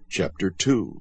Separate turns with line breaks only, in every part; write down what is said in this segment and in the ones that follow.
Chapter 2.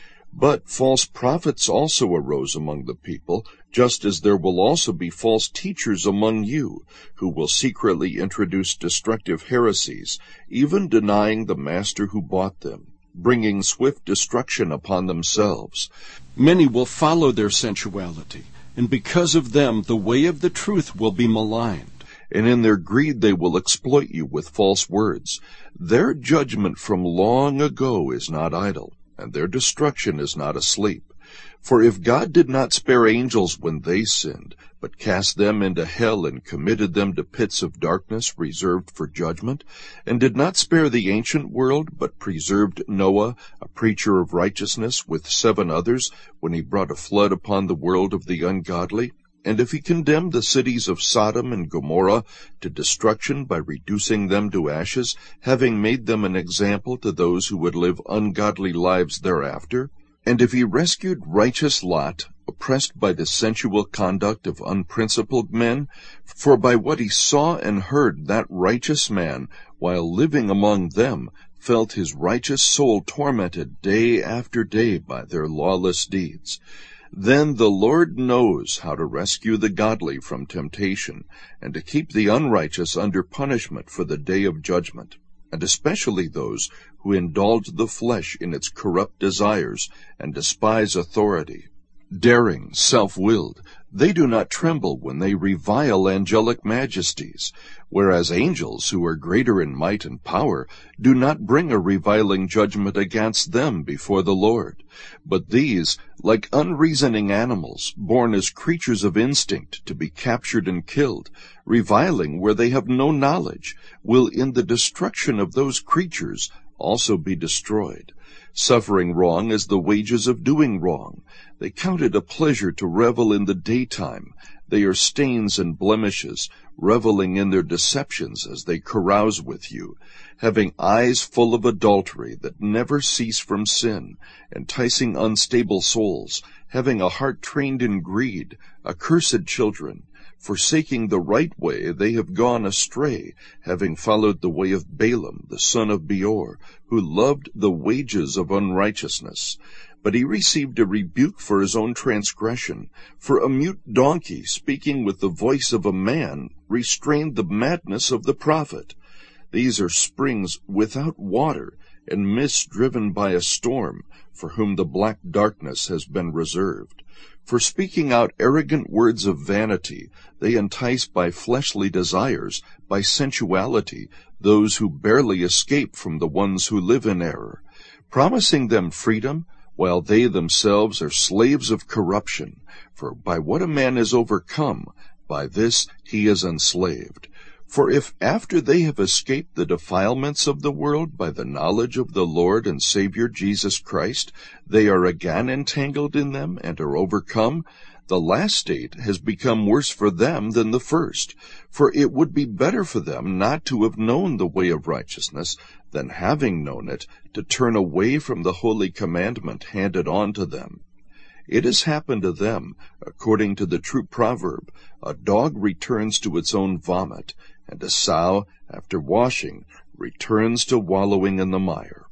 But false prophets also arose among the people, just as there will also be false teachers among you, who will secretly introduce destructive heresies, even denying the master who bought them, bringing swift destruction upon themselves.
Many will follow their sensuality, and because of them the way of the truth will be maligned.
And in their greed they will exploit you with false words. Their judgment from long ago is not idle, and their destruction is not asleep. For if God did not spare angels when they sinned, but cast them into hell and committed them to pits of darkness reserved for judgment, and did not spare the ancient world, but preserved Noah, a preacher of righteousness, with 7 others, when he brought a flood upon the world of the ungodly, and if he condemned the cities of Sodom and Gomorrah to destruction by reducing them to ashes, having made them an example to those who would live ungodly lives thereafter, and if he rescued righteous Lot, oppressed by the sensual conduct of unprincipled men, for by what he saw and heard that righteous man, while living among them, felt his righteous soul tormented day after day by their lawless deeds. Then the Lord knows how to rescue the godly from temptation, and to keep the unrighteous under punishment for the day of judgment, and especially those who indulge the flesh in its corrupt desires and despise authority. Daring, self-willed, they do not tremble when they revile angelic majesties, whereas angels, who are greater in might and power, do not bring a reviling judgment against them before the Lord. But these, like unreasoning animals, born as creatures of instinct to be captured and killed, reviling where they have no knowledge, will in the destruction of those creatures also be destroyed. Suffering wrong is the wages of doing wrong. They count it a pleasure to revel in the daytime. They are stains and blemishes, reveling in their deceptions as they carouse with you, having eyes full of adultery that never cease from sin, enticing unstable souls, having a heart trained in greed, accursed children. Forsaking the right way, they have gone astray, having followed the way of Balaam, the son of Beor, who loved the wages of unrighteousness. But he received a rebuke for his own transgression. For a mute donkey, speaking with the voice of a man, restrained the madness of the prophet. These are springs without water, and mists driven by a storm, for whom the black darkness has been reserved. For speaking out arrogant words of vanity, they entice by fleshly desires, by sensuality, those who barely escape from the ones who live in error, promising them freedom, while they themselves are slaves of corruption. For by what a man is overcome, by this he is enslaved. For if after they have escaped the defilements of the world by the knowledge of the Lord and Savior Jesus Christ, they are again entangled in them and are overcome, the last state has become worse for them than the first. For it would be better for them not to have known the way of righteousness, than having known it, to turn away from the holy commandment handed on to them. It has happened to them, according to the true proverb, a dog returns to its own vomit, and a sow, after washing, returns to wallowing in the mire.